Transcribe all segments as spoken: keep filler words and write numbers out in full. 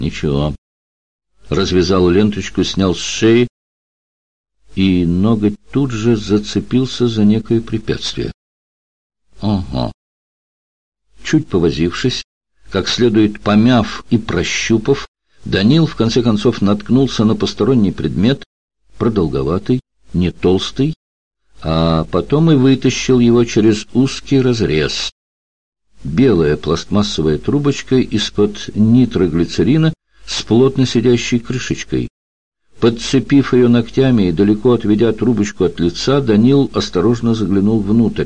Ничего. Развязал ленточку, снял с шеи, и ноготь тут же зацепился за некое препятствие. Ага. Чуть повозившись, как следует помяв и прощупав, Данил в конце концов наткнулся на посторонний предмет, продолговатый, не толстый, а потом и вытащил его через узкий разрез. Белая пластмассовая трубочка из-под нитроглицерина с плотно сидящей крышечкой. Подцепив ее ногтями и далеко отведя трубочку от лица, Данил осторожно заглянул внутрь.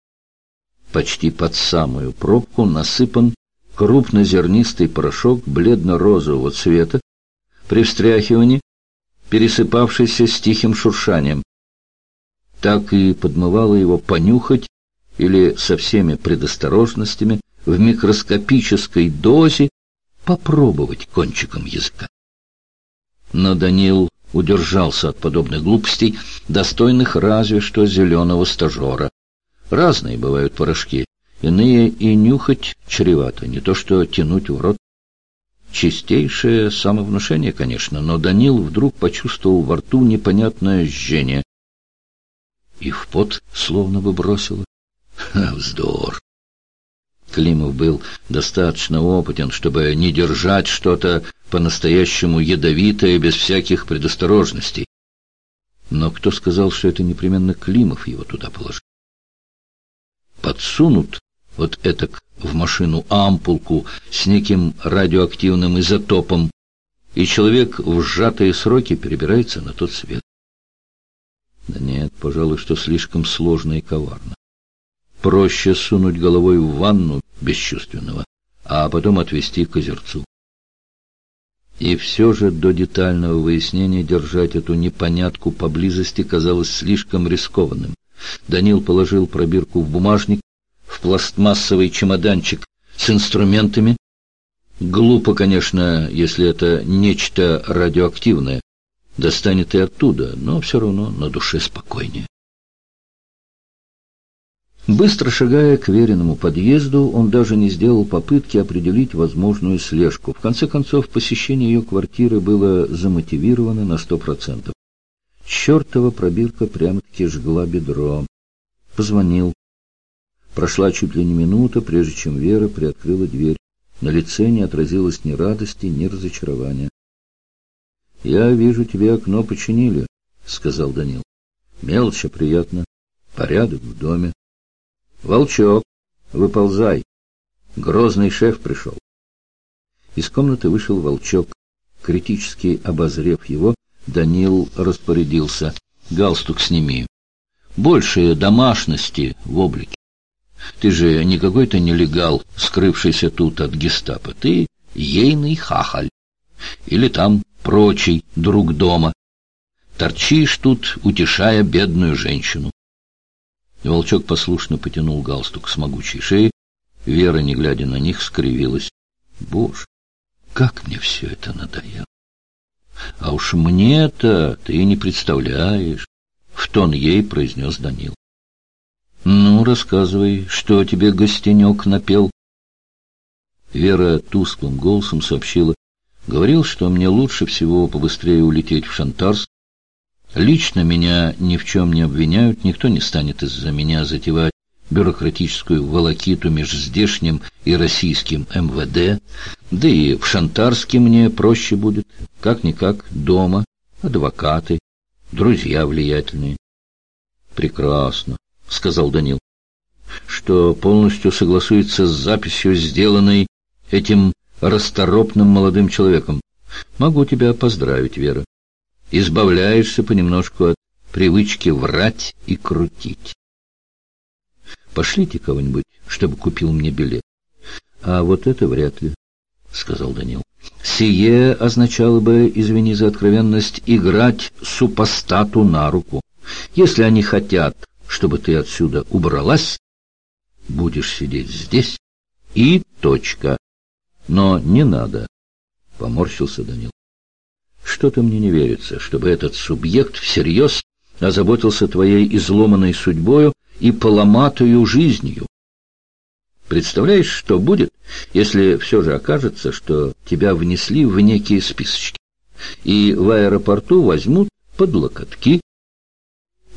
Почти под самую пробку насыпан крупнозернистый порошок бледно-розового цвета, при встряхивании пересыпавшийся с тихим шуршанием. Так и подмывало его понюхать или со всеми предосторожностями в микроскопической дозе попробовать кончиком языка. Но Данил удержался от подобных глупостей, достойных разве что зеленого стажера. Разные бывают порошки, иные и нюхать чревато, не то что тянуть в рот. Чистейшее самовнушение, конечно, но Данил вдруг почувствовал во рту непонятное жжение. И в пот словно бы бросило. Ха, вздор! Климов был достаточно опытен, чтобы не держать что-то по-настоящему ядовитое без всяких предосторожностей. Но кто сказал, что это непременно Климов его туда положил? Подсунут вот этак в машину ампулку с неким радиоактивным изотопом, и человек в сжатые сроки перебирается на тот свет. Да нет, пожалуй, что слишком сложно и коварно. Проще сунуть головой в ванну бесчувственного, а потом отвезти к озерцу. И все же до детального выяснения держать эту непонятку поблизости казалось слишком рискованным. Данил положил пробирку в бумажник, в пластмассовый чемоданчик с инструментами. Глупо, конечно, если это нечто радиоактивное. Достанет и оттуда, но все равно на душе спокойнее. Быстро шагая к Вериному подъезду, он даже не сделал попытки определить возможную слежку. В конце концов, посещение ее квартиры было замотивировано на сто процентов. Чертова пробирка прямо-таки жгла бедро. Позвонил. Прошла чуть ли не минута, прежде чем Вера приоткрыла дверь. На лице не отразилось ни радости, ни разочарования. — Я вижу, тебе окно починили, — сказал Данил. — Мелочь, а приятно. Порядок в доме. — Волчок, выползай. Грозный шеф пришел. Из комнаты вышел Волчок. Критически обозрев его, Данил распорядился. — Галстук сними. Больше домашности в облике. Ты же не какой-то нелегал, скрывшийся тут от гестапо. Ты ейный хахаль. Или там прочий друг дома. Торчишь тут, утешая бедную женщину. Волчок послушно потянул галстук с могучей шеи. Вера, не глядя на них, скривилась. Боже, как мне все это надоело! А уж мне-то ты не представляешь, — в тон ей произнес Данил. Ну, рассказывай, что тебе гостенек напел. Вера тусклым голосом сообщила. Говорил, что мне лучше всего побыстрее улететь в Шантарск. Лично меня ни в чем не обвиняют, никто не станет из-за меня затевать бюрократическую волокиту между здешним и российским эм вэ дэ. Да и в Шантарске мне проще будет, как-никак дома, адвокаты, друзья влиятельные. Прекрасно, — сказал Данил, — что полностью согласуется с записью, сделанной этим расторопным молодым человеком. Могу тебя поздравить, Вера. Избавляешься понемножку от привычки врать и крутить. Пошлите кого-нибудь, чтобы купил мне билет. А вот это вряд ли, — сказал Данил. Сие означало бы, извини за откровенность, играть супостату на руку. Если они хотят, чтобы ты отсюда убралась, будешь сидеть здесь и точка. Но не надо, — поморщился Данил. Что-то мне не верится, чтобы этот субъект всерьез озаботился твоей изломанной судьбою и поломатою жизнью. Представляешь, что будет, если все же окажется, что тебя внесли в некие списочки, и в аэропорту возьмут под локотки,